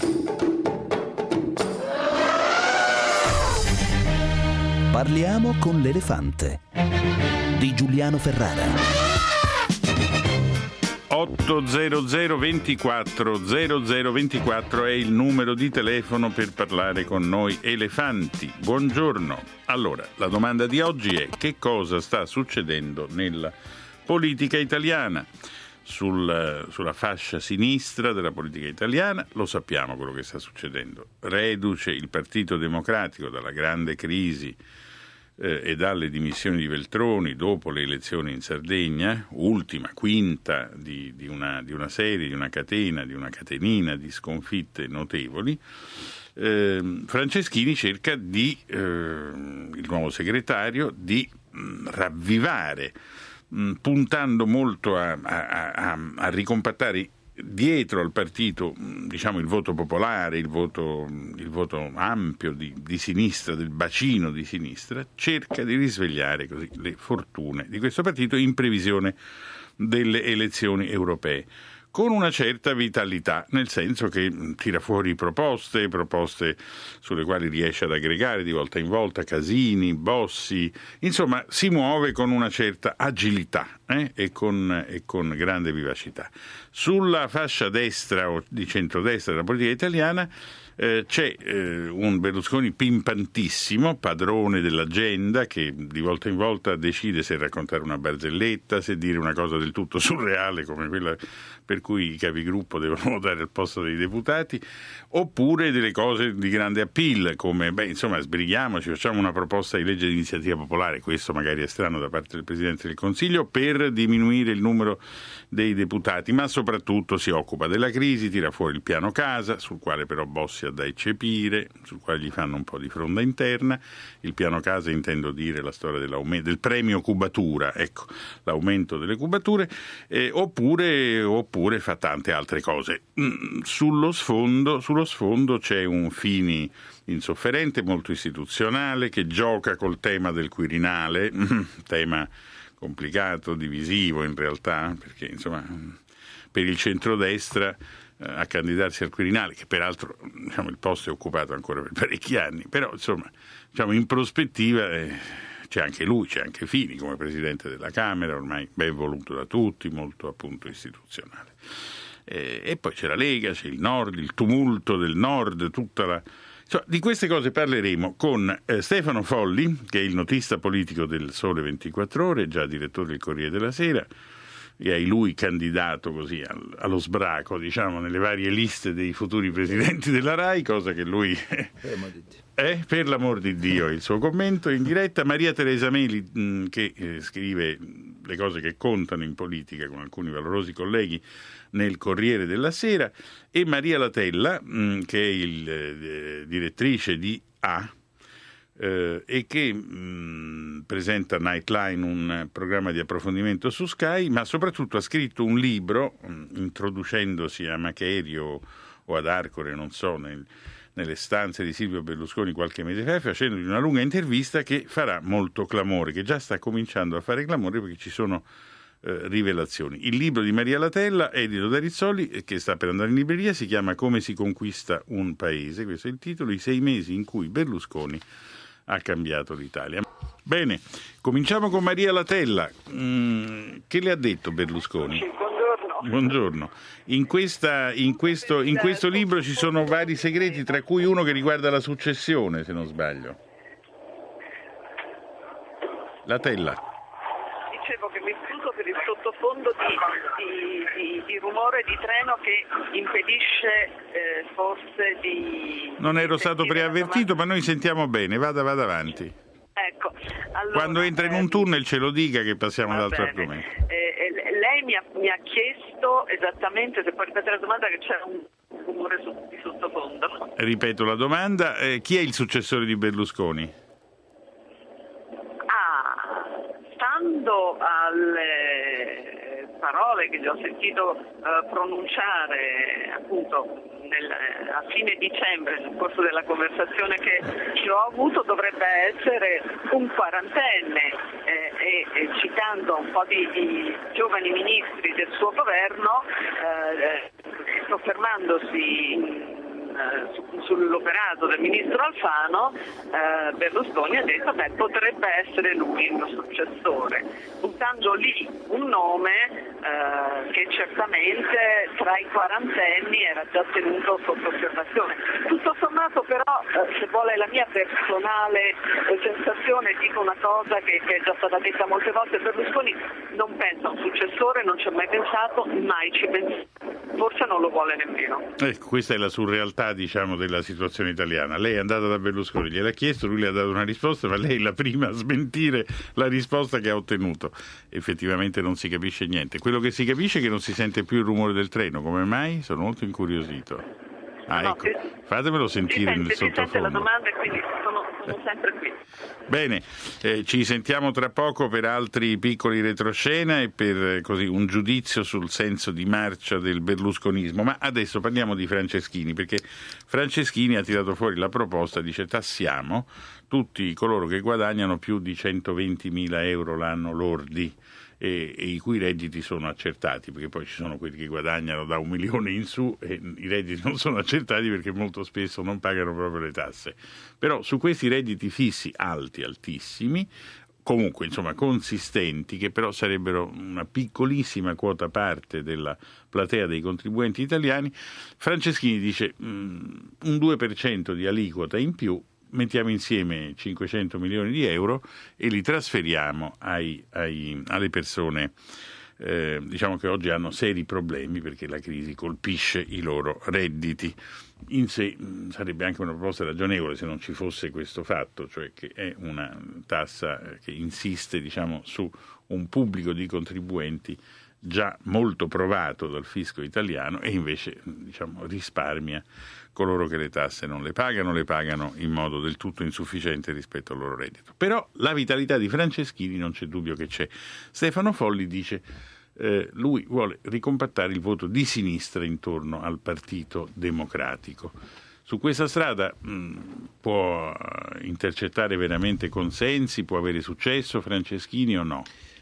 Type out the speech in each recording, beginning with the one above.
Parliamo con l'elefante di Giuliano Ferrara. 800 24 0024 è il numero di telefono per parlare con noi elefanti. Buongiorno. Allora, la domanda di oggi è: che cosa sta succedendo nella politica italiana? Sulla fascia sinistra della politica italiana lo sappiamo quello che sta succedendo. Reduce il Partito Democratico dalla grande crisi e dalle dimissioni di Veltroni dopo le elezioni in Sardegna, ultima, quinta di una serie, di una catenina di sconfitte notevoli, Franceschini cerca il nuovo segretario, di ravvivare, puntando molto a ricompattare dietro al partito, diciamo, il voto popolare, il voto ampio di sinistra, del bacino di sinistra, cerca di risvegliare così le fortune di questo partito in previsione delle elezioni europee, con una certa vitalità, nel senso che tira fuori proposte sulle quali riesce ad aggregare di volta in volta Casini, Bossi, insomma si muove con una certa agilità e con grande vivacità. Sulla fascia destra o di centrodestra della politica italiana c'è un Berlusconi pimpantissimo, padrone dell'agenda, che di volta in volta decide se raccontare una barzelletta, se dire una cosa del tutto surreale come quella per cui i capigruppo devono votare al posto dei deputati, oppure delle cose di grande appeal come sbrighiamoci, facciamo una proposta di legge di iniziativa popolare, questo magari è strano da parte del Presidente del Consiglio, per diminuire il numero dei deputati, ma soprattutto si occupa della crisi, tira fuori il piano casa, sul quale però Bossi ha da eccepire, sul quale gli fanno un po' di fronda interna. Il piano casa, intendo dire la storia del premio cubatura, ecco, l'aumento delle cubature, oppure fa tante altre cose. Sullo sfondo c'è un Fini insofferente, molto istituzionale, che gioca col tema del Quirinale, tema complicato, divisivo in realtà, perché insomma per il centrodestra a candidarsi al Quirinale, che peraltro il posto è occupato ancora per parecchi anni, però insomma in prospettiva c'è anche lui, c'è anche Fini come Presidente della Camera, ormai ben voluto da tutti, molto appunto istituzionale. E poi c'è la Lega, c'è il Nord, il tumulto del Nord, di queste cose parleremo con Stefano Folli, che è il notista politico del Sole 24 Ore, già direttore del Corriere della Sera, e ai lui candidato così allo sbraco, nelle varie liste dei futuri presidenti della RAI, cosa che lui per l'amor di Dio, il suo commento in diretta. Maria Teresa Meli, che scrive le cose che contano in politica con alcuni valorosi colleghi nel Corriere della Sera, e Maria Latella, che è direttrice di A, e che presenta Nightline, un programma di approfondimento su Sky, ma soprattutto ha scritto un libro introducendosi a Macherio o ad Arcore, non so, nelle stanze di Silvio Berlusconi qualche mese fa, facendogli una lunga intervista che farà molto clamore, che già sta cominciando a fare clamore perché ci sono rivelazioni. Il libro di Maria Latella, edito da Rizzoli, che sta per andare in libreria, si chiama Come si conquista un paese, questo è il titolo, i 6 mesi in cui Berlusconi ha cambiato l'Italia. Bene, cominciamo con Maria Latella. Che le ha detto Berlusconi? Buongiorno. In questo libro ci sono vari segreti, tra cui uno che riguarda la successione, se non sbaglio. Latella. Dicevo che mi scuso per il sottofondo di rumore di treno che impedisce forse di... Non ero stato preavvertito, ma noi sentiamo bene, vada avanti. Ecco, allora, quando entra in un tunnel ce lo dica che passiamo ad altro argomento. Lei mi ha chiesto esattamente, se può ripetere la domanda, che c'era un rumore di sottofondo. Ripeto la domanda, chi è il successore di Berlusconi? Stando alle parole che gli ho sentito pronunciare appunto a fine dicembre nel corso della conversazione che ho avuto, dovrebbe essere un quarantenne e citando un po' di giovani ministri del suo governo, soffermandosi sull'operato del ministro Alfano, Berlusconi ha detto potrebbe essere lui il mio successore, buttando lì un nome che certamente tra i quarantenni era già tenuto sotto osservazione. Tutto sommato però, se vuole la mia personale sensazione, dico una cosa che è già stata detta molte volte: Berlusconi non pensa a un successore, non ci ha mai pensato, mai ci pensa, forse non lo vuole nemmeno. Ecco, questa è la surrealtà, diciamo, della situazione italiana. Lei è andata da Berlusconi, gliel'ha chiesto, lui le ha dato una risposta, ma lei è la prima a smentire la risposta che ha ottenuto. Effettivamente non si capisce niente. Quello che si capisce è che non si sente più il rumore del treno. Come mai? Sono molto incuriosito. Ecco, fatemelo sentire nel sottofondo. Si sente la domanda e quindi sono sempre qui. Bene, ci sentiamo tra poco per altri piccoli retroscena e per così un giudizio sul senso di marcia del berlusconismo. Ma adesso parliamo di Franceschini, perché Franceschini ha tirato fuori la proposta, dice: tassiamo tutti coloro che guadagnano più di 120.000 euro l'anno lordi e i cui redditi sono accertati, perché poi ci sono quelli che guadagnano da 1 milione in su e i redditi non sono accertati perché molto spesso non pagano proprio le tasse. Però su questi redditi fissi alti, altissimi, comunque insomma consistenti, che però sarebbero una piccolissima quota parte della platea dei contribuenti italiani, Franceschini dice un 2% di aliquota in più, mettiamo insieme 500 milioni di euro e li trasferiamo alle persone diciamo che oggi hanno seri problemi perché la crisi colpisce i loro redditi. In sé sarebbe anche una proposta ragionevole se non ci fosse questo fatto, cioè che è una tassa che insiste, diciamo, su un pubblico di contribuenti già molto provato dal fisco italiano e invece, diciamo, risparmia coloro che le tasse non le pagano in modo del tutto insufficiente rispetto al loro reddito. Però la vitalità di Franceschini non c'è dubbio che c'è. Stefano Folli dice lui vuole ricompattare il voto di sinistra intorno al Partito Democratico. Su questa strada può intercettare veramente consensi, può avere successo Franceschini o no?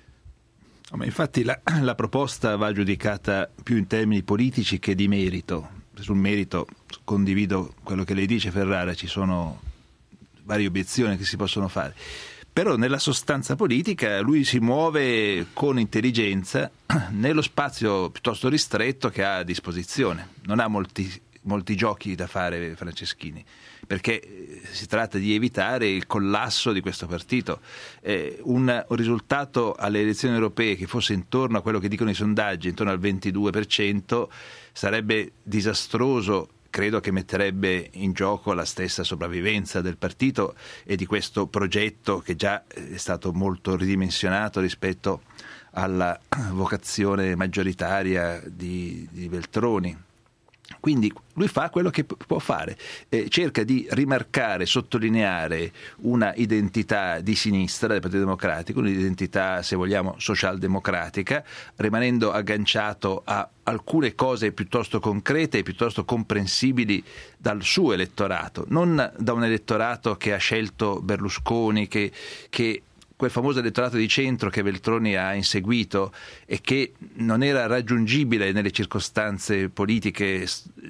Ma infatti la proposta va giudicata più in termini politici che di merito. Sul merito condivido quello che lei dice, Ferrara, ci sono varie obiezioni che si possono fare. Però nella sostanza politica lui si muove con intelligenza nello spazio piuttosto ristretto che ha a disposizione. Non ha molti giochi da fare Franceschini, perché si tratta di evitare il collasso di questo partito. Un risultato alle elezioni europee che fosse intorno a quello che dicono i sondaggi, intorno al 22%, sarebbe disastroso. Credo che metterebbe in gioco la stessa sopravvivenza del partito e di questo progetto che già è stato molto ridimensionato rispetto alla vocazione maggioritaria di Veltroni. Quindi lui fa quello che può fare, cerca di rimarcare, sottolineare una identità di sinistra del Partito Democratico, un'identità, se vogliamo, socialdemocratica, rimanendo agganciato a alcune cose piuttosto concrete e piuttosto comprensibili dal suo elettorato, non da un elettorato che ha scelto Berlusconi, che quel famoso elettorato di centro che Veltroni ha inseguito e che non era raggiungibile nelle circostanze politiche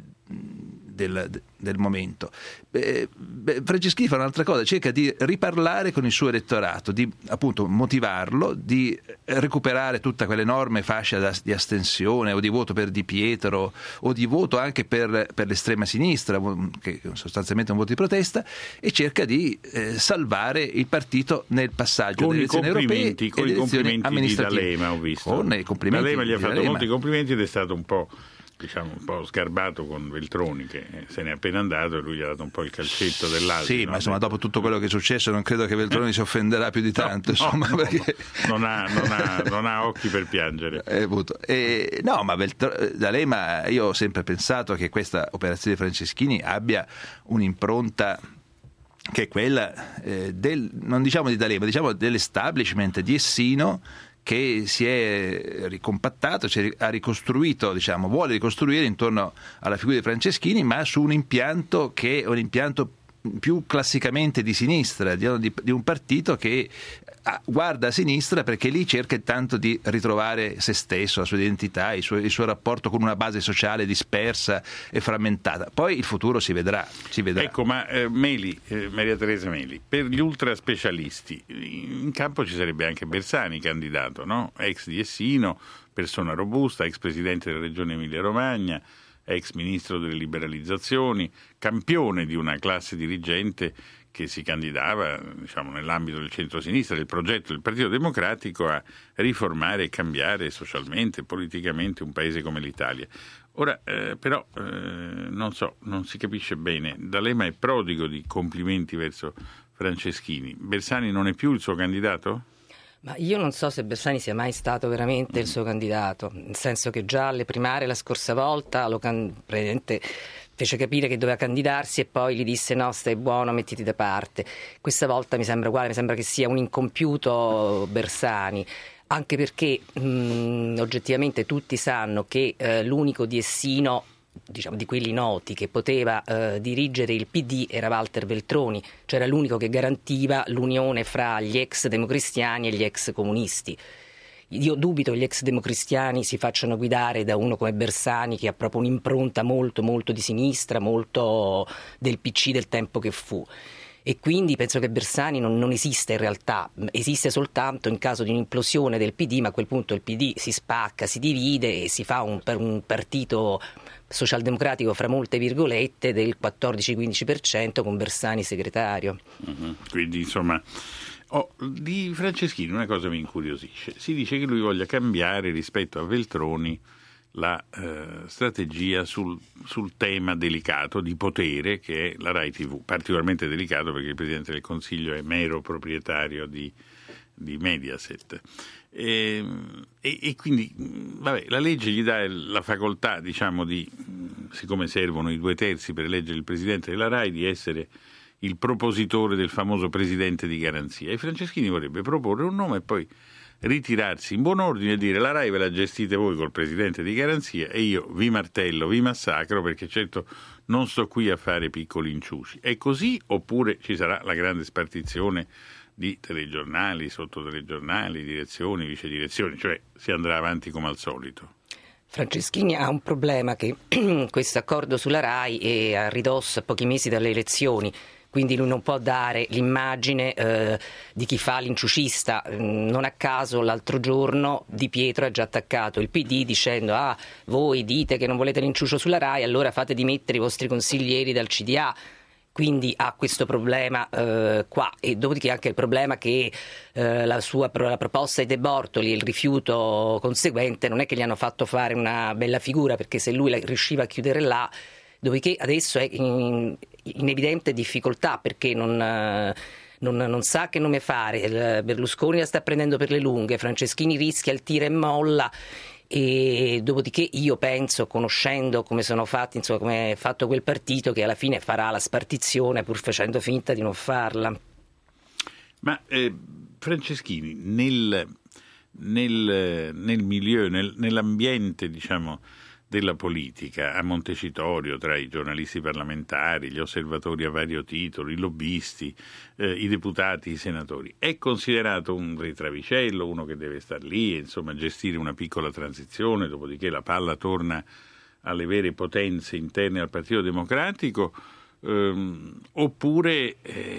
del momento. Franceschini fa un'altra cosa, cerca di riparlare con il suo elettorato, di appunto motivarlo, di recuperare tutta quell'enorme fascia di astensione o di voto per Di Pietro o di voto anche per l'estrema sinistra, che sostanzialmente è un voto di protesta, e cerca di salvare il partito nel passaggio delle elezioni europee e con i complimenti di D'Alema, ho visto. D'Alema gli ha fatto molti complimenti ed è stato un po' sgarbato con Veltroni, che se n'è appena andato, e lui gli ha dato un po' il calcetto dell'altro. Sì, ma insomma dopo tutto quello che è successo non credo che Veltroni si offenderà più di tanto, perché non ha occhi per piangere. No, ma D'Alema, io ho sempre pensato che questa operazione di Franceschini abbia un'impronta che è quella non diciamo di D'Alema, diciamo dell'establishment di Essino, che si è ricompattato, ha ricostruito, vuole ricostruire intorno alla figura di Franceschini, ma su un impianto che è un impianto più classicamente di sinistra, di un partito che guarda a sinistra perché lì cerca intanto di ritrovare se stesso, la sua identità, il suo rapporto con una base sociale dispersa e frammentata. Poi il futuro si vedrà. Ecco, ma Maria Teresa Meli, per gli ultraspecialisti in campo ci sarebbe anche Bersani candidato, no? Ex di Essino, persona robusta, ex presidente della regione Emilia-Romagna, ex ministro delle liberalizzazioni, campione di una classe dirigente che si candidava, diciamo, nell'ambito del centro-sinistra, del progetto del Partito Democratico, a riformare e cambiare socialmente e politicamente un paese come l'Italia. Ora, però, non si capisce bene. D'Alema è prodigo di complimenti verso Franceschini. Bersani non è più il suo candidato? Ma io non so se Bersani sia mai stato veramente il suo candidato, nel senso che già alle primarie la scorsa volta praticamente fece capire che doveva candidarsi e poi gli disse no, stai buono, mettiti da parte. Questa volta mi sembra uguale, mi sembra che sia un incompiuto Bersani, anche perché oggettivamente tutti sanno che l'unico di Essino, diciamo di quelli noti, che poteva dirigere il PD era Walter Veltroni, cioè era l'unico che garantiva l'unione fra gli ex democristiani e gli ex comunisti. Io dubito che gli ex democristiani si facciano guidare da uno come Bersani, che ha proprio un'impronta molto molto di sinistra, molto del PC del tempo che fu. E quindi penso che Bersani non esiste in realtà, esiste soltanto in caso di un'implosione del PD, ma a quel punto il PD si spacca, si divide e si fa un partito socialdemocratico fra molte virgolette del 14-15% con Bersani segretario. Quindi insomma, di Franceschini una cosa mi incuriosisce. Si dice che lui voglia cambiare rispetto a Veltroni la strategia sul tema delicato di potere che è la Rai TV, particolarmente delicato perché il Presidente del Consiglio è mero proprietario di Mediaset. E quindi la legge gli dà la facoltà, diciamo, siccome servono i 2/3 per eleggere il Presidente della Rai, di essere il propositore del famoso Presidente di garanzia. E Franceschini vorrebbe proporre un nome e poi ritirarsi in buon ordine e dire la Rai ve la gestite voi col Presidente di garanzia e io vi martello, vi massacro, perché certo non sto qui a fare piccoli inciuci. È così oppure ci sarà la grande spartizione di telegiornali, sottotelegiornali, direzioni, vicedirezioni, cioè si andrà avanti come al solito? Franceschini ha un problema, che questo accordo sulla Rai è a ridosso a pochi mesi dalle elezioni, quindi lui non può dare l'immagine di chi fa l'inciucista. Non a caso l'altro giorno Di Pietro ha già attaccato il PD dicendo voi dite che non volete l'inciucio sulla Rai, allora fate dimettere i vostri consiglieri dal CDA. Quindi ha questo problema qua, e dopodiché anche il problema che la proposta di De Bortoli e il rifiuto conseguente non è che gli hanno fatto fare una bella figura, perché se lui riusciva a chiudere là, dopodiché adesso è in evidente difficoltà perché non sa che nome fare. Berlusconi la sta prendendo per le lunghe, Franceschini rischia il tira e molla. E dopodiché io penso, conoscendo come sono fatti, insomma, come è fatto quel partito, che alla fine farà la spartizione pur facendo finta di non farla. Ma Franceschini nel milieu, nell'ambiente, diciamo, della politica a Montecitorio, tra i giornalisti parlamentari, gli osservatori a vario titolo, i lobbisti, i deputati, i senatori, è considerato un retravicello, uno che deve star lì e insomma gestire una piccola transizione, dopodiché la palla torna alle vere potenze interne al Partito Democratico, oppure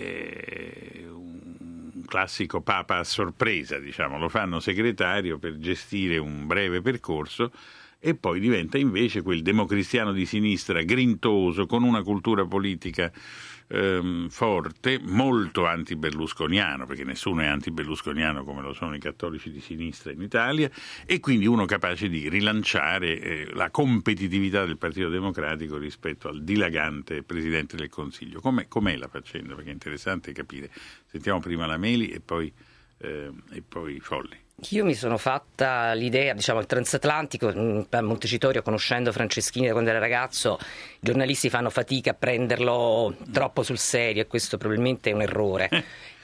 un classico papa a sorpresa, diciamo, lo fanno segretario per gestire un breve percorso e poi diventa invece quel democristiano di sinistra grintoso, con una cultura politica forte, molto anti-berlusconiano, perché nessuno è anti-berlusconiano come lo sono i cattolici di sinistra in Italia, e quindi uno capace di rilanciare la competitività del Partito Democratico rispetto al dilagante Presidente del Consiglio. Com'è la faccenda? Perché è interessante capire. Sentiamo prima la Meli e poi Folli. Io mi sono fatta l'idea, diciamo, il transatlantico a Montecitorio, conoscendo Franceschini da quando era ragazzo, i giornalisti fanno fatica a prenderlo troppo sul serio e questo probabilmente è un errore.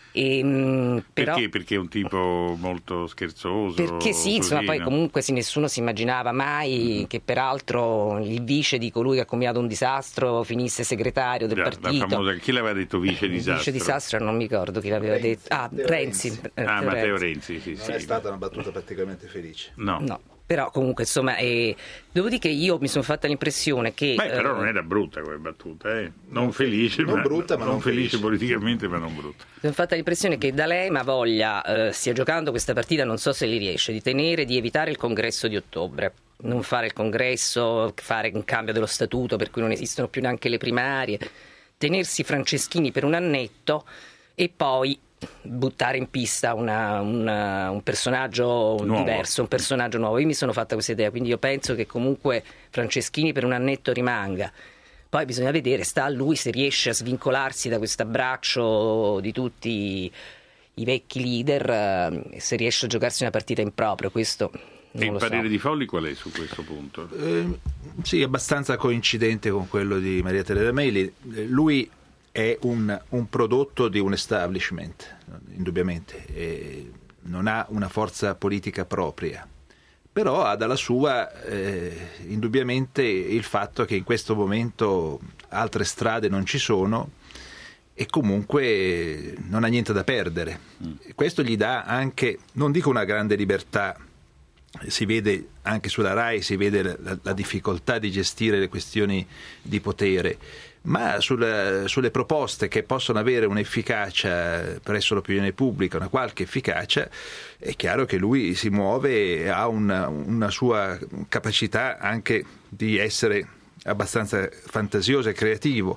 Però, perché è un tipo molto scherzoso? Perché sì, insomma, poi comunque nessuno si immaginava mai che peraltro il vice di colui che ha combinato un disastro finisse segretario del partito. Chi l'aveva detto vice disastro? Vice disastro non mi ricordo chi l'aveva detto. Renzi. Matteo Renzi, sì. Non è stata una battuta praticamente felice. No. Però comunque insomma dopodiché io mi sono fatta l'impressione che però non era brutta quella battuta, non felice, non brutta, ma non felice politicamente, ma non brutta. Mi sono fatta l'impressione che D'Alema voglia stia giocando questa partita, non so se li riesce, di evitare il congresso di ottobre, non fare il congresso, fare un cambio dello statuto per cui non esistono più neanche le primarie, tenersi Franceschini per un annetto e poi buttare in pista un personaggio diverso, un personaggio nuovo. Io mi sono fatta questa idea, quindi io penso che comunque Franceschini per un annetto rimanga. Poi bisogna vedere, sta a lui se riesce a svincolarsi da questo abbraccio di tutti i vecchi leader, se riesce a giocarsi una partita in proprio, questo non e il lo parere so. di Folli qual è su questo punto? Sì, abbastanza coincidente con quello di Maria Teresa Meli. Lui è un prodotto di un establishment, indubbiamente, e non ha una forza politica propria, però ha dalla sua indubbiamente il fatto che in questo momento altre strade non ci sono e comunque non ha niente da perdere. Questo gli dà anche, non dico una grande libertà, si vede anche sulla RAI, si vede la difficoltà di gestire le questioni di potere, ma sulle proposte che possono avere un'efficacia presso l'opinione pubblica, una qualche efficacia, è chiaro che lui si muove e ha una sua capacità anche di essere abbastanza fantasioso e creativo.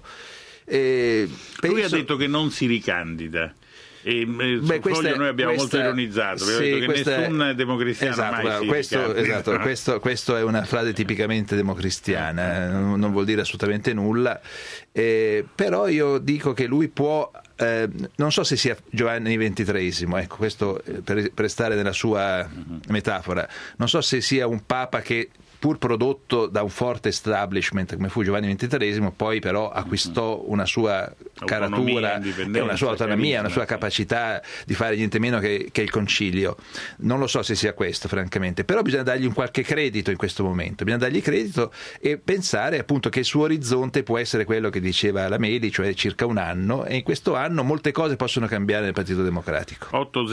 Lui ha detto che non si ricandida. E su Foglio noi abbiamo molto ironizzato, abbiamo detto che nessun democristiano mai si ricandida. Questo è una frase tipicamente democristiana, non vuol dire assolutamente nulla, però io dico che lui può, non so se sia Giovanni XXIII, ecco, questo per stare nella sua metafora, non so se sia un papa che pur prodotto da un forte establishment come fu Giovanni XXIII, poi però acquistò una sua caratura e una sua autonomia, una sua capacità di fare niente meno che il concilio. Non lo so se sia questo, francamente, però bisogna dargli un qualche credito in questo momento, bisogna dargli credito e pensare appunto che il suo orizzonte può essere quello che diceva la Meli, cioè circa un anno, e in questo anno molte cose possono cambiare nel Partito Democratico.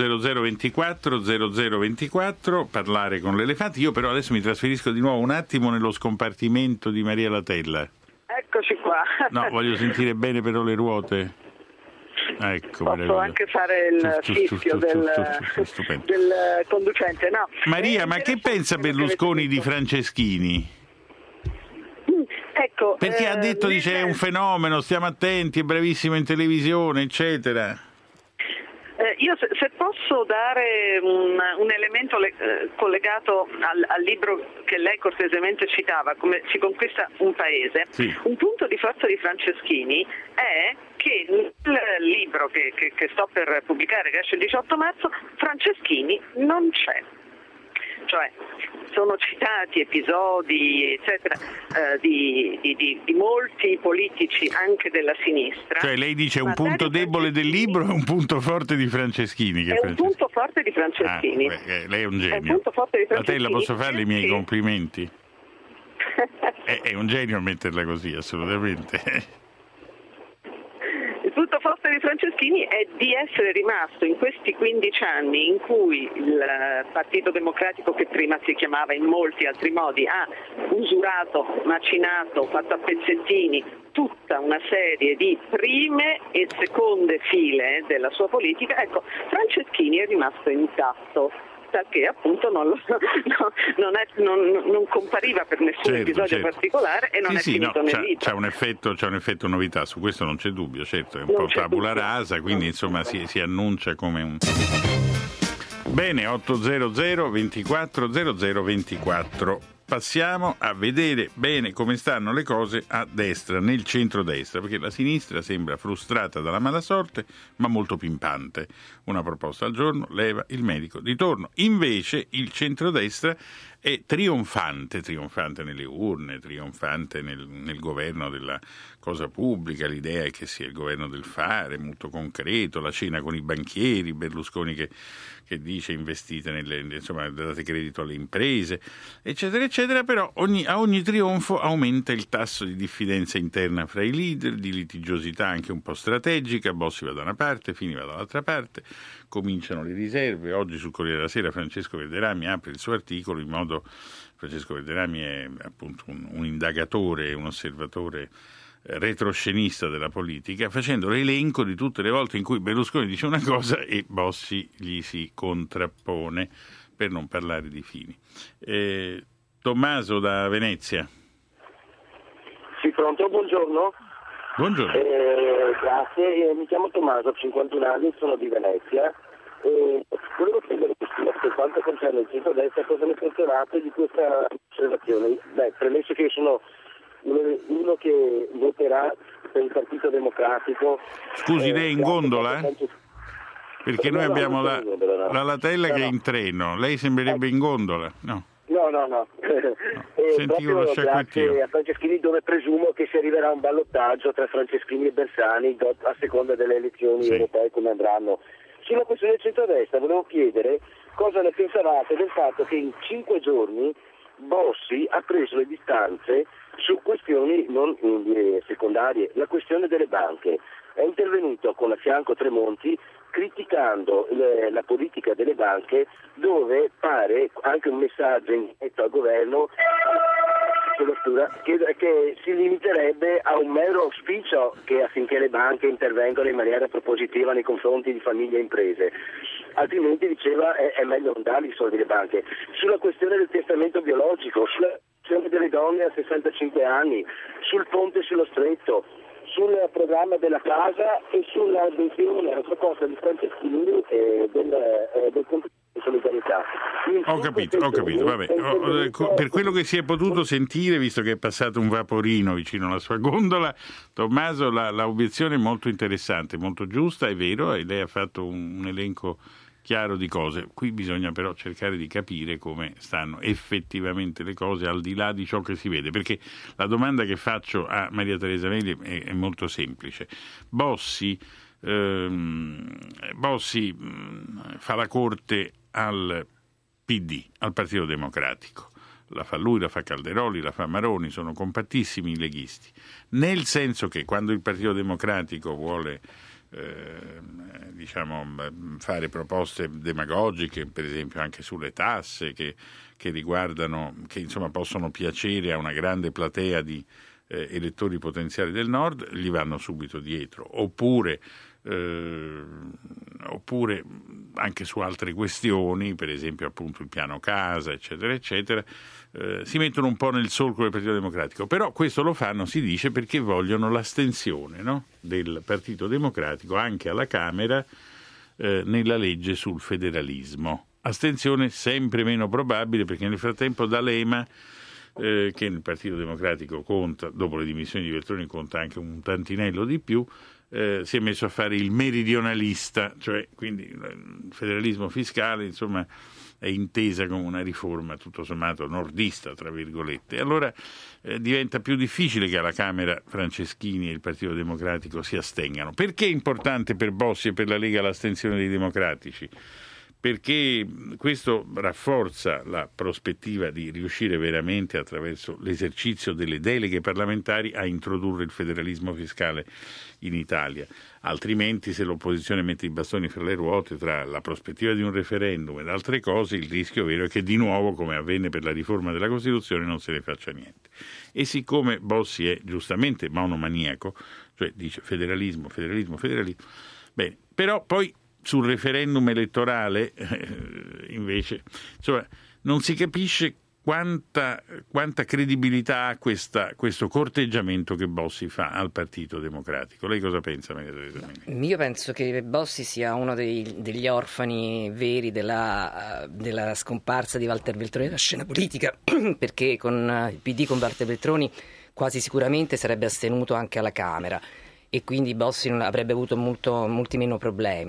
80024 0024, parlare con l'elefante. Io però adesso mi trasferisco di nuovo un attimo nello scompartimento di Maria Latella. Eccoci qua. No, voglio sentire bene però le ruote. Ecco, posso anche fare il fischio del conducente. No. Maria, ma che pensa Berlusconi di Franceschini? Ecco, perché ha detto, dice, è un fenomeno, stiamo attenti, è bravissimo in televisione, eccetera. Io se posso dare un elemento collegato al libro che lei cortesemente citava, come si conquista un paese, sì. Un punto di forza di Franceschini è che nel libro che sto per pubblicare, che esce il 18 marzo, Franceschini non c'è. Cioè sono citati episodi eccetera di molti politici anche della sinistra. Cioè lei dice un punto debole del libro e un punto forte di Franceschini. È un punto forte di Franceschini. Lei è un genio. È un punto forte di Franceschini. Latella, posso farle i miei complimenti? È un genio a metterla così, assolutamente. Il punto forte di Franceschini è di essere rimasto in questi 15 anni in cui il Partito Democratico, che prima si chiamava in molti altri modi, ha usurato, macinato, fatto a pezzettini tutta una serie di prime e seconde file della sua politica. Ecco, Franceschini è rimasto intatto, perché appunto non compariva per nessun episodio particolare e non è finito nel libro. C'è un effetto novità, su questo non c'è dubbio, certo, è un po' tabula rasa, quindi insomma si annuncia come un... Bene, 800 24 0024. Passiamo a vedere bene come stanno le cose a destra, nel centrodestra, perché la sinistra sembra frustrata dalla mala sorte, ma molto pimpante. Una proposta al giorno leva il medico di torno. Invece il centrodestra e trionfante nelle urne, trionfante nel governo della cosa pubblica. L'idea è che sia il governo del fare, molto concreto, la cena con i banchieri, Berlusconi che dice investite date credito alle imprese, eccetera, eccetera. Però a ogni trionfo aumenta il tasso di diffidenza interna fra i leader, di litigiosità anche un po' strategica. Bossi va da una parte, Fini va dall'altra parte, cominciano le riserve. Oggi sul Corriere della Sera Francesco Verderami apre il suo articolo in modo... Francesco Verderami è appunto un indagatore, un osservatore retroscenista della politica, facendo l'elenco di tutte le volte in cui Berlusconi dice una cosa e Bossi gli si contrappone, per non parlare di Fini. Tommaso da Venezia. Sì, pronto, buongiorno. Buongiorno. Grazie, mi chiamo Tommaso, ho 51 anni, sono di Venezia. Volevo chiedere per quanto concerne il centro-destra cosa ne pensate di questa osservazione. Premesso che io sono uno che voterà per il Partito Democratico. Scusi, lei è in gondola? Perché noi abbiamo la Latella che è in treno, lei sembrerebbe in gondola, no? No. Sentivo lo sciacquettio. Grazie a Franceschini, dove presumo che si arriverà a un ballottaggio tra Franceschini e Bersani a seconda delle elezioni europee come andranno. Sulla questione del centrodestra volevo chiedere cosa ne pensavate del fatto che in 5 giorni Bossi ha preso le distanze su questioni non secondarie. La questione delle banche. È intervenuto con a fianco Tremonti criticando la politica delle banche, dove pare anche un messaggio indiretto al governo che si limiterebbe a un mero auspicio che affinché le banche intervengano in maniera propositiva nei confronti di famiglie e imprese, altrimenti diceva è meglio non darli i soldi alle banche. Sulla questione del testamento biologico, sulla questione delle donne a 65 anni, sul ponte sullo stretto, sul programma della casa e sulla adesione alla proposta di Franceschini del contributo di solidarietà. Ho capito, vabbè. Per quello che si è potuto sentire, visto che è passato un vaporino vicino alla sua gondola, Tommaso, la obiezione è molto interessante, molto giusta, è vero, e lei ha fatto un elenco chiaro di cose. Qui bisogna però cercare di capire come stanno effettivamente le cose al di là di ciò che si vede, perché la domanda che faccio a Maria Teresa Meli è molto semplice. Bossi fa la corte al PD, al Partito Democratico. La fa lui, la fa Calderoli, la fa Maroni, sono compattissimi i leghisti, nel senso che quando il Partito Democratico vuole fare proposte demagogiche, per esempio anche sulle tasse che riguardano, che insomma possono piacere a una grande platea di elettori potenziali del nord, gli vanno subito dietro, oppure anche su altre questioni, per esempio appunto il piano casa, eccetera, eccetera, si mettono un po' nel solco del Partito Democratico. Però questo lo fanno, si dice, perché vogliono l'astensione, no? del Partito Democratico anche alla Camera nella legge sul federalismo. Astensione sempre meno probabile, perché nel frattempo D'Alema, che nel Partito Democratico conta, dopo le dimissioni di Veltroni conta anche un tantinello di più, si è messo a fare il meridionalista, cioè quindi il federalismo fiscale, insomma, è intesa come una riforma tutto sommato nordista, tra virgolette. Allora diventa più difficile che alla Camera Franceschini e il Partito Democratico si astengano. Perché è importante per Bossi e per la Lega l'astensione dei democratici? Perché questo rafforza la prospettiva di riuscire veramente, attraverso l'esercizio delle deleghe parlamentari, a introdurre il federalismo fiscale in Italia. Altrimenti, se l'opposizione mette i bastoni fra le ruote tra la prospettiva di un referendum ed altre cose, il rischio vero è che di nuovo, come avvenne per la riforma della Costituzione, non se ne faccia niente. E siccome Bossi è giustamente monomaniaco, cioè dice federalismo, bene, però poi sul referendum elettorale invece, insomma, non si capisce quanta credibilità ha questo corteggiamento che Bossi fa al Partito Democratico. Lei cosa pensa, Maria Teresa Meli? Io penso che Bossi sia uno degli orfani veri della scomparsa di Walter Veltroni dalla scena politica, perché con il PD, con Walter Veltroni, quasi sicuramente sarebbe astenuto anche alla Camera, e quindi Bossi avrebbe avuto molti meno problemi.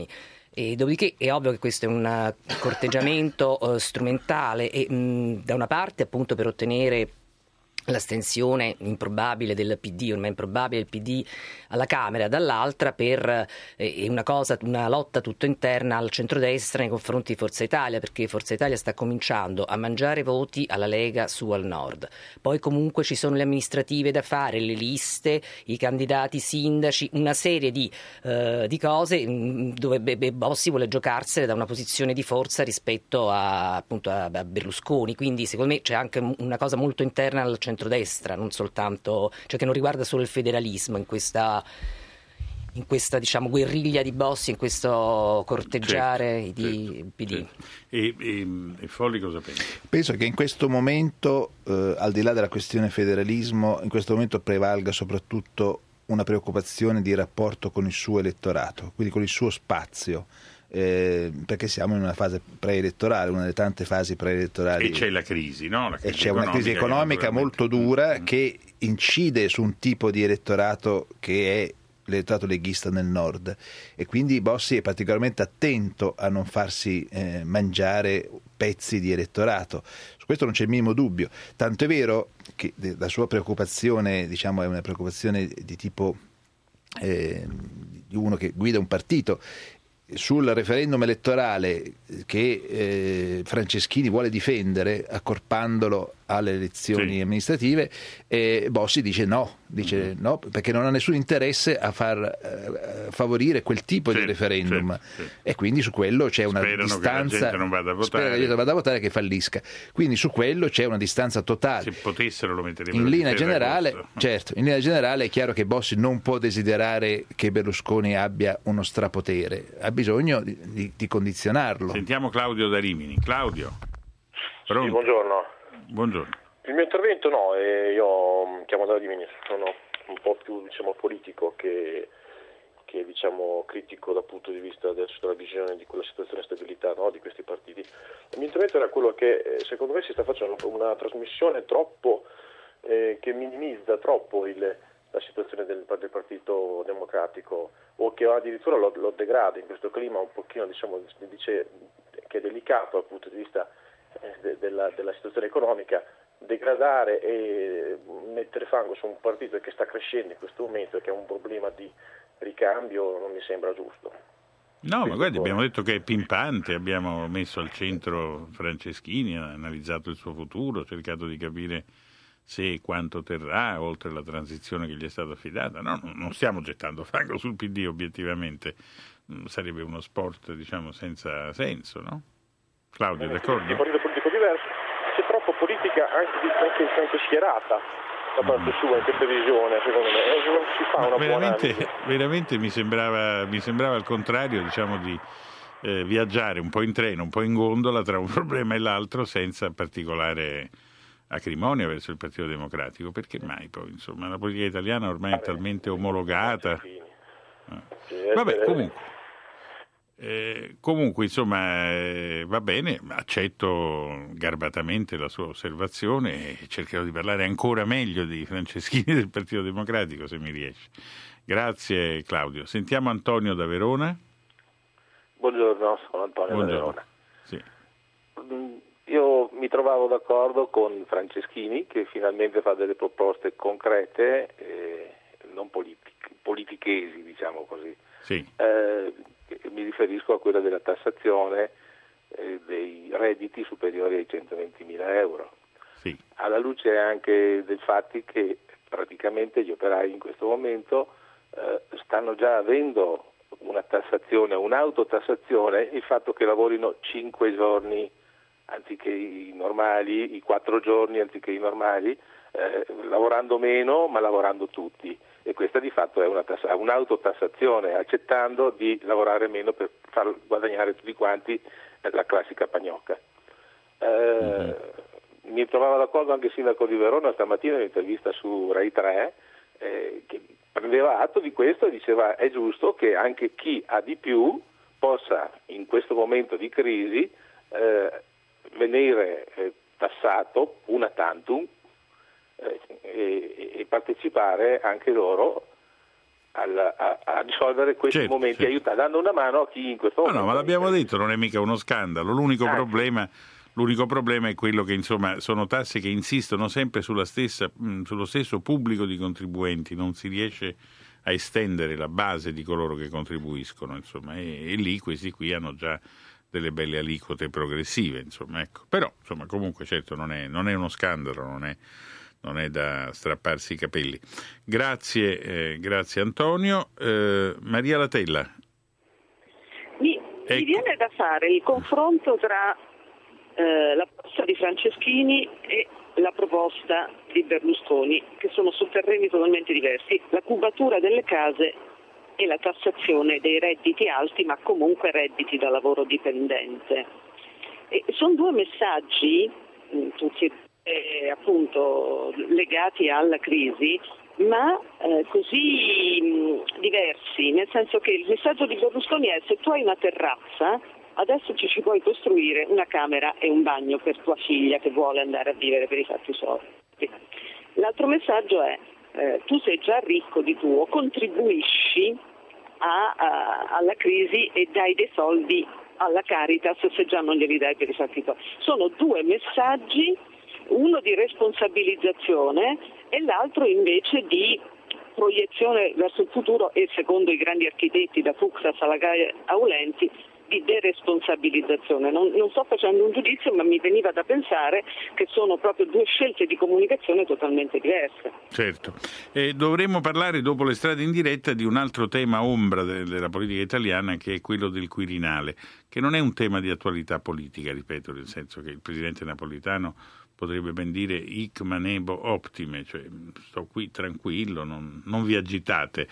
E dopodiché è ovvio che questo è un corteggiamento strumentale e da una parte appunto per ottenere l'astensione improbabile del PD, ormai improbabile del PD alla Camera, dall'altra per una lotta tutto interna al centrodestra nei confronti di Forza Italia, perché Forza Italia sta cominciando a mangiare voti alla Lega su al nord. Poi comunque ci sono le amministrative da fare, le liste, i candidati sindaci, una serie di cose dove Bossi vuole giocarsene da una posizione di forza rispetto appunto a Berlusconi, quindi secondo me c'è anche una cosa molto interna al centrodestra, non soltanto, cioè che non riguarda solo il federalismo in questa diciamo guerriglia di Bossi, in questo corteggiare di PD. E Folli cosa pensa? Penso che in questo momento, al di là della questione federalismo, in questo momento prevalga soprattutto una preoccupazione di rapporto con il suo elettorato, quindi con il suo spazio. Perché siamo in una fase preelettorale, una delle tante fasi preelettorali. E c'è la crisi, no? E c'è una crisi economica molto dura che incide su un tipo di elettorato che è l'elettorato leghista nel nord, e quindi Bossi è particolarmente attento a non farsi mangiare pezzi di elettorato. Su questo non c'è il minimo dubbio, tanto è vero che la sua preoccupazione, diciamo, è una preoccupazione di tipo di uno che guida un partito. Sul referendum elettorale che Franceschini vuole difendere accorpandolo alle elezioni amministrative, Bossi dice no, perché non ha nessun interesse a far favorire quel tipo di referendum, e quindi su quello c'è una distanza. Che la gente non vada a votare. Spera che la gente vada a votare, che fallisca. Quindi su quello c'è una distanza totale. Se potessero lo metterebbero in linea generale, certo, in linea generale è chiaro che Bossi non può desiderare che Berlusconi abbia uno strapotere, ha bisogno di condizionarlo. Sentiamo Claudio da Rimini. Claudio. Sì, buongiorno. Buongiorno. Il mio intervento io chiamo da Rimini, sono un po' più politico che critico dal punto di vista della visione di quella situazione di stabilità, di questi partiti. Il mio intervento era quello che secondo me si sta facendo una trasmissione troppo che minimizza troppo la situazione del Partito Democratico, o che addirittura lo degrada in questo clima un pochino, dice che è delicato dal punto di vista della situazione economica. Degradare e mettere fango su un partito che sta crescendo in questo momento e che ha un problema di ricambio non mi sembra giusto. No, ma guardi, abbiamo detto che è pimpante, abbiamo messo al centro Franceschini, ha analizzato il suo futuro, cercato di capire se e quanto terrà oltre la transizione che gli è stata affidata. No, non stiamo gettando fango sul PD, obiettivamente sarebbe uno sport, senza senso, no? Claudio, d'accordo? È un partito politico diverso. C'è troppo politica anche schierata da parte sua in questa visione, secondo me. Non si fa una veramente mi sembrava al contrario, di viaggiare un po' in treno, un po' in gondola tra un problema e l'altro senza particolare acrimonia verso il Partito Democratico. Perché mai poi, la politica italiana ormai è talmente omologata. Vabbè, comunque va bene, accetto garbatamente la sua osservazione e cercherò di parlare ancora meglio di Franceschini del Partito Democratico, se mi riesce. Grazie Claudio. Sentiamo Antonio da Verona. Buongiorno, sono Antonio da Verona. Sì. Io mi trovavo d'accordo con Franceschini, che finalmente fa delle proposte concrete, non politichesi, diciamo così. Sì. Mi riferisco a quella della tassazione dei redditi superiori ai 120.000 euro. Sì. Alla luce anche del fatto che praticamente gli operai in questo momento stanno già avendo una tassazione, un'autotassazione, il fatto che lavorino 5 giorni anziché i normali, i 4 giorni anziché i normali, lavorando meno ma lavorando tutti. E questa di fatto è un'autotassazione, accettando di lavorare meno per far guadagnare tutti quanti la classica pagnocca. Mi trovavo d'accordo anche il sindaco di Verona stamattina in un'intervista su Rai 3, che prendeva atto di questo e diceva è giusto che anche chi ha di più possa in questo momento di crisi venire tassato una tantum e partecipare anche loro al a risolvere questi momenti, dando una mano a chi in questo momento... No, ma l'abbiamo detto, non è mica uno scandalo. L'unico problema è quello che, insomma, sono tasse che insistono sempre sullo stesso pubblico di contribuenti, non si riesce a estendere la base di coloro che contribuiscono, insomma, e lì questi qui hanno già delle belle aliquote progressive, insomma, ecco. Però, insomma, comunque, certo, non è uno scandalo, non è da strapparsi i capelli. Grazie Antonio. Maria Latella. Mi viene da fare il confronto tra la proposta di Franceschini e la proposta di Berlusconi, che sono su terreni totalmente diversi: la cubatura delle case e la tassazione dei redditi alti, ma comunque redditi da lavoro dipendente. E sono due messaggi, tutti appunto legati alla crisi, ma così diversi, nel senso che il messaggio di Berlusconi è: se tu hai una terrazza, adesso ci puoi costruire una camera e un bagno per tua figlia che vuole andare a vivere per i fatti suoi. L'altro messaggio è: tu sei già ricco di tuo, contribuisci alla crisi e dai dei soldi alla Caritas se già non glieli dai per i fatti tuoi. Sono due messaggi, uno di responsabilizzazione e l'altro invece di proiezione verso il futuro e, secondo i grandi architetti da Fuksas alla Gaia Aulenti, di deresponsabilizzazione. Non sto facendo un giudizio, ma mi veniva da pensare che sono proprio due scelte di comunicazione totalmente diverse. Certo. Dovremmo parlare dopo le strade in diretta di un altro tema ombra della politica italiana, che è quello del Quirinale, che non è un tema di attualità politica, ripeto, nel senso che il presidente Napolitano potrebbe ben dire hic manebo optime, cioè sto qui tranquillo, non vi agitate,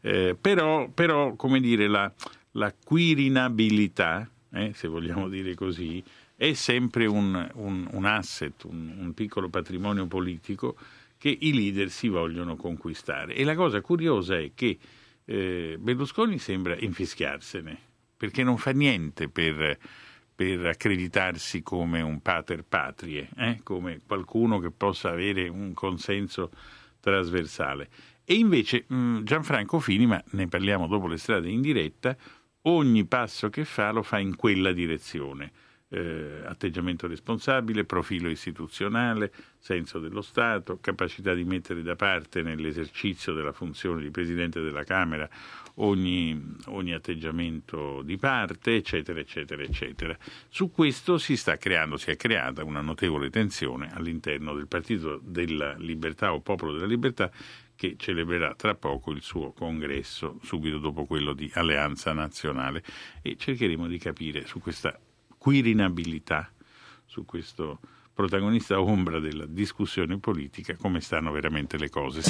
però come dire, la quirinabilità, se vogliamo dire così, è sempre un asset, un piccolo patrimonio politico che i leader si vogliono conquistare. E la cosa curiosa è che Berlusconi sembra infischiarsene, perché non fa niente per accreditarsi come un pater patrie, come qualcuno che possa avere un consenso trasversale. E invece Gianfranco Fini, ma ne parliamo dopo le strade in diretta, ogni passo che fa lo fa in quella direzione. Atteggiamento responsabile, profilo istituzionale, senso dello Stato, capacità di mettere da parte nell'esercizio della funzione di Presidente della Camera ogni atteggiamento di parte, eccetera, eccetera, eccetera. Su questo si è creata una notevole tensione all'interno del Partito della Libertà o Popolo della Libertà, che celebrerà tra poco il suo congresso, subito dopo quello di Alleanza Nazionale, e cercheremo di capire su questa quirinabilità, su questo protagonista ombra della discussione politica, come stanno veramente le cose.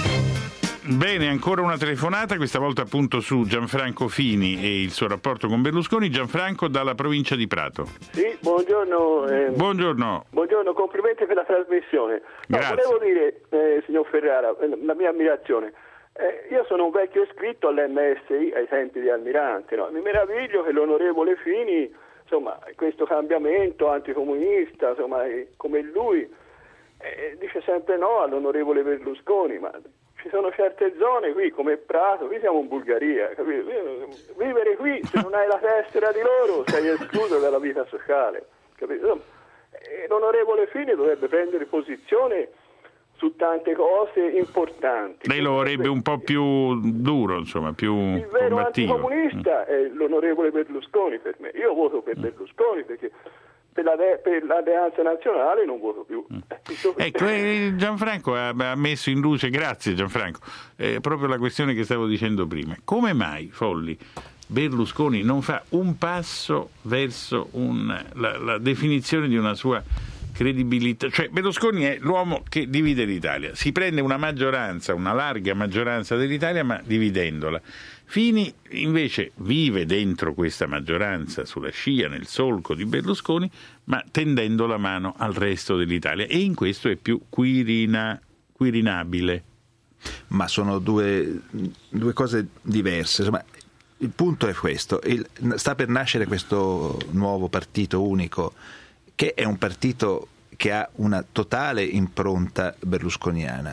Bene, ancora una telefonata, questa volta appunto su Gianfranco Fini e il suo rapporto con Berlusconi. Gianfranco, dalla provincia di Prato. Sì, buongiorno. Buongiorno, complimenti per la trasmissione. Grazie. Volevo dire, signor Ferrara, la mia ammirazione. Io sono un vecchio iscritto all'MSI ai tempi di Almirante, no? Mi meraviglio che l'onorevole Fini, insomma, questo cambiamento anticomunista, insomma, come lui, dice sempre no all'onorevole Berlusconi, ma ci sono certe zone qui come Prato, qui siamo in Bulgaria, capito? Vivere qui, se non hai la tessera di loro, sei escluso dalla vita sociale, capito? L'onorevole Fini dovrebbe prendere posizione su tante cose importanti. Lei lo vorrebbe un po' più duro, insomma, più il vero combattivo. Anticomunista è l'onorevole Berlusconi per me. Io voto per Berlusconi perché per l'Alleanza Nazionale non voto più. Ecco, Gianfranco ha messo in luce, grazie Gianfranco, proprio la questione che stavo dicendo prima. Come mai, Folli, Berlusconi non fa un passo verso la definizione di una sua credibilità? Cioè, Berlusconi è l'uomo che divide l'Italia, si prende una larga maggioranza dell'Italia, ma dividendola. Fini invece vive dentro questa maggioranza, sulla scia, nel solco di Berlusconi, ma tendendo la mano al resto dell'Italia, e in questo è più quirinabile. Ma sono due cose diverse. Insomma, il punto è questo: sta per nascere questo nuovo partito unico, che è un partito che ha una totale impronta berlusconiana.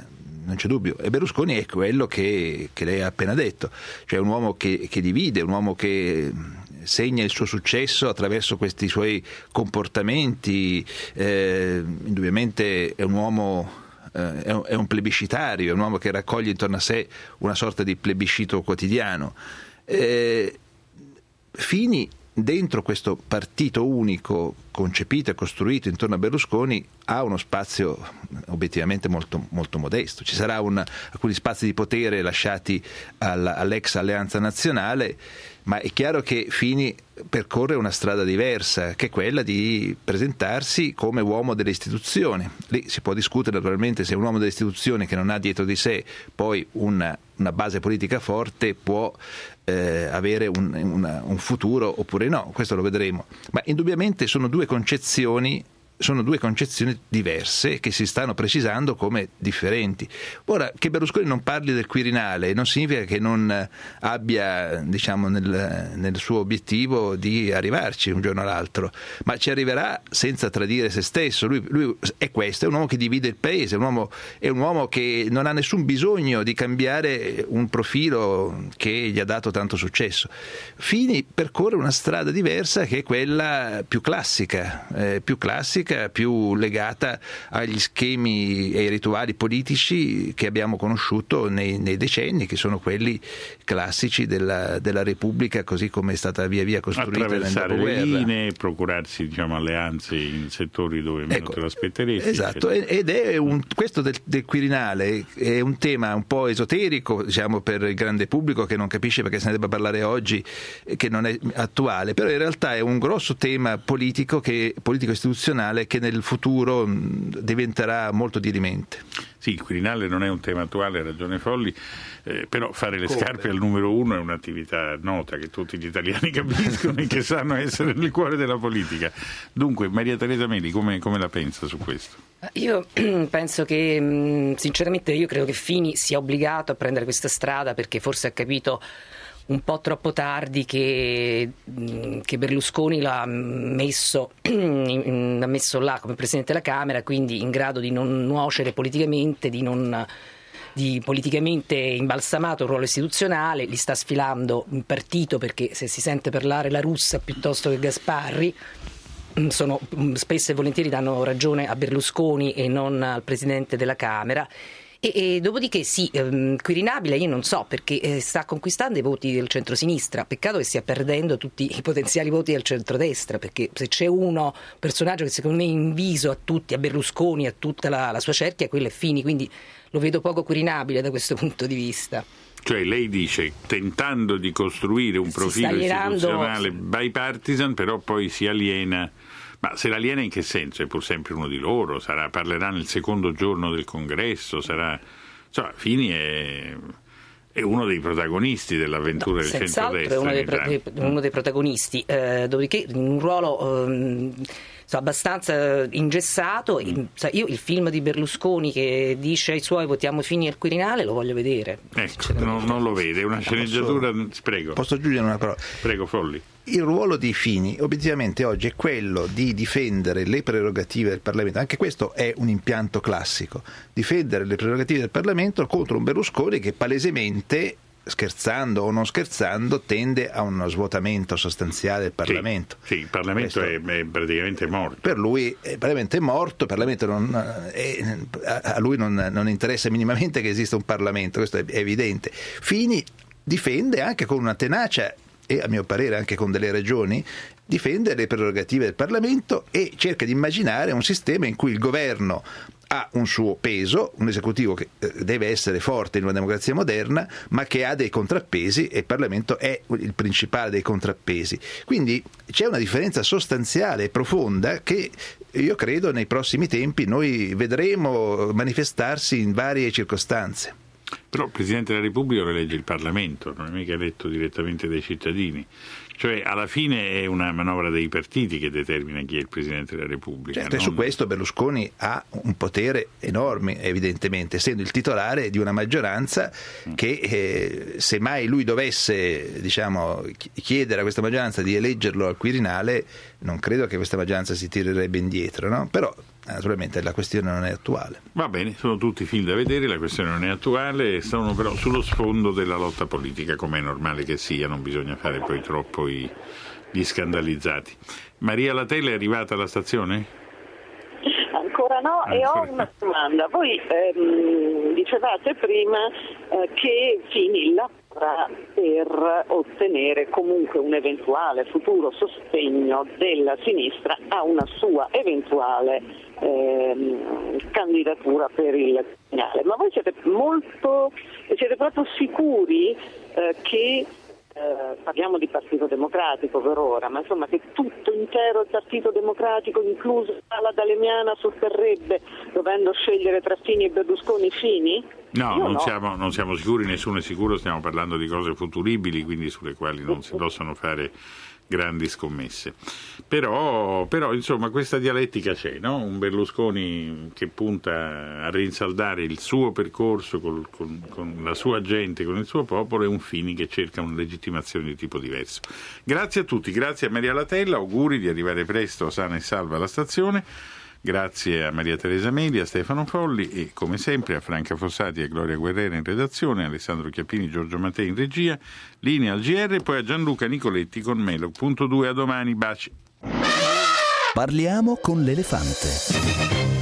non c'è dubbio, e Berlusconi è quello che lei ha appena detto, cioè un uomo che divide, un uomo che segna il suo successo attraverso questi suoi comportamenti. Indubbiamente è un uomo, è un plebiscitario, è un uomo che raccoglie intorno a sé una sorta di plebiscito quotidiano. Fini, dentro questo partito unico concepito e costruito intorno a Berlusconi, ha uno spazio obiettivamente molto, molto modesto. Ci sarà alcuni spazi di potere lasciati all'ex Alleanza Nazionale, ma è chiaro che Fini percorre una strada diversa, che è quella di presentarsi come uomo delle istituzioni. Lì si può discutere naturalmente se un uomo delle istituzioni che non ha dietro di sé poi una base politica forte può avere un futuro oppure no, questo lo vedremo. Ma indubbiamente sono due concezioni diverse che si stanno precisando come differenti. Ora, che Berlusconi non parli del Quirinale non significa che non abbia, diciamo, nel suo obiettivo di arrivarci un giorno o l'altro, ma ci arriverà senza tradire se stesso. Lui è questo, è un uomo che divide il paese, è un uomo che non ha nessun bisogno di cambiare un profilo che gli ha dato tanto successo. Fini percorre una strada diversa, che è quella più classica, più legata agli schemi e ai rituali politici che abbiamo conosciuto nei decenni, che sono quelli classici della Repubblica così come è stata via via costruita nel dopoguerra. Attraversare le linee, procurarsi, diciamo, alleanze in settori dove meno te lo aspetteresti. Esatto, ed è questo del Quirinale è un tema un po' esoterico, diciamo, per il grande pubblico che non capisce perché se ne debba parlare oggi, che non è attuale, però in realtà è un grosso tema politico istituzionale che nel futuro diventerà molto dirimente. Sì, il Quirinale non è un tema attuale, ha ragione Folli, però fare le scarpe al numero uno è un'attività nota che tutti gli italiani capiscono e che sanno essere nel cuore della politica. Dunque, Maria Teresa Meli, come la pensa su questo? Io penso che, sinceramente, io credo che Fini sia obbligato a prendere questa strada perché forse ha capito un po' troppo tardi che Berlusconi l'ha messo là come Presidente della Camera, quindi in grado di non nuocere politicamente, di politicamente imbalsamato il ruolo istituzionale, li sta sfilando in partito, perché se si sente parlare la Russa piuttosto che Gasparri, spesso e volentieri danno ragione a Berlusconi e non al Presidente della Camera. E dopodiché sì, Quirinabile io non so, perché sta conquistando i voti del centrosinistra, peccato che stia perdendo tutti i potenziali voti del centrodestra, perché se c'è un personaggio che secondo me è inviso a tutti, a Berlusconi, a tutta la sua cerchia, quello è Fini, quindi lo vedo poco Quirinabile da questo punto di vista. Cioè lei dice, tentando di costruire un profilo istituzionale bipartisan, però poi si aliena. Ma se l'aliena in che senso? È pur sempre uno di loro? Parlerà nel secondo giorno del congresso? Fini è uno dei protagonisti dell'avventura del centrodestra. È uno dei protagonisti, dopodiché in un ruolo abbastanza ingessato. Io il film di Berlusconi che dice ai suoi votiamo Fini al Quirinale lo voglio vedere. Non lo vede, è una sceneggiatura. Prego. Posso aggiungere una parola? Prego, Folli. Il ruolo di Fini obiettivamente oggi è quello di difendere le prerogative del Parlamento, anche questo è un impianto classico, difendere le prerogative del Parlamento contro un Berlusconi che palesemente, scherzando o non scherzando, tende a uno svuotamento sostanziale del Parlamento. Sì, il Parlamento è praticamente morto. Per lui il Parlamento è morto, a lui non interessa minimamente che esista un Parlamento, questo è evidente. Fini difende anche con una tenacia e a mio parere anche con delle ragioni, difende le prerogative del Parlamento e cerca di immaginare un sistema in cui il governo ha un suo peso, un esecutivo che deve essere forte in una democrazia moderna, ma che ha dei contrappesi e il Parlamento è il principale dei contrappesi. Quindi c'è una differenza sostanziale e profonda che io credo nei prossimi tempi noi vedremo manifestarsi in varie circostanze. Però il Presidente della Repubblica lo elegge il Parlamento, non è mica eletto direttamente dai cittadini. Cioè alla fine è una manovra dei partiti che determina chi è il Presidente della Repubblica. Certo, e su questo Berlusconi ha un potere enorme, evidentemente, essendo il titolare di una maggioranza che se mai lui dovesse chiedere a questa maggioranza di eleggerlo al Quirinale, non credo che questa maggioranza si tirerebbe indietro, no? Però naturalmente la questione non è attuale. Va bene, sono tutti film da vedere, la questione non è attuale, sono però sullo sfondo della lotta politica, come è normale che sia, non bisogna fare poi troppo gli scandalizzati. Maria Latella è arrivata alla stazione? Ancora no, e ho una domanda. Voi dicevate prima che Fini lavora per ottenere comunque un eventuale futuro sostegno della sinistra a una sua eventuale candidatura per il Quirinale. Ma voi siete proprio sicuri che parliamo di Partito Democratico per ora, ma insomma che tutto intero il Partito Democratico, incluso la D'Alemiana, sosterrebbe dovendo scegliere tra Fini e Berlusconi Fini? No, non siamo sicuri, nessuno è sicuro, stiamo parlando di cose futuribili, quindi sulle quali non si possono fare grandi scommesse. Però insomma questa dialettica c'è, no? Un Berlusconi che punta a rinsaldare il suo percorso con la sua gente, con il suo popolo, e un Fini che cerca una legittimazione di tipo diverso. Grazie a tutti, grazie a Maria Latella, auguri di arrivare presto sana e salva alla stazione. Grazie a Maria Teresa Meli, a Stefano Folli e come sempre a Franca Fossati e a Gloria Guerrera in redazione, a Alessandro Chiappini, Giorgio Mattei in regia, linea al GR e poi a Gianluca Nicoletti con Melo.2. A domani, baci. Parliamo con l'elefante.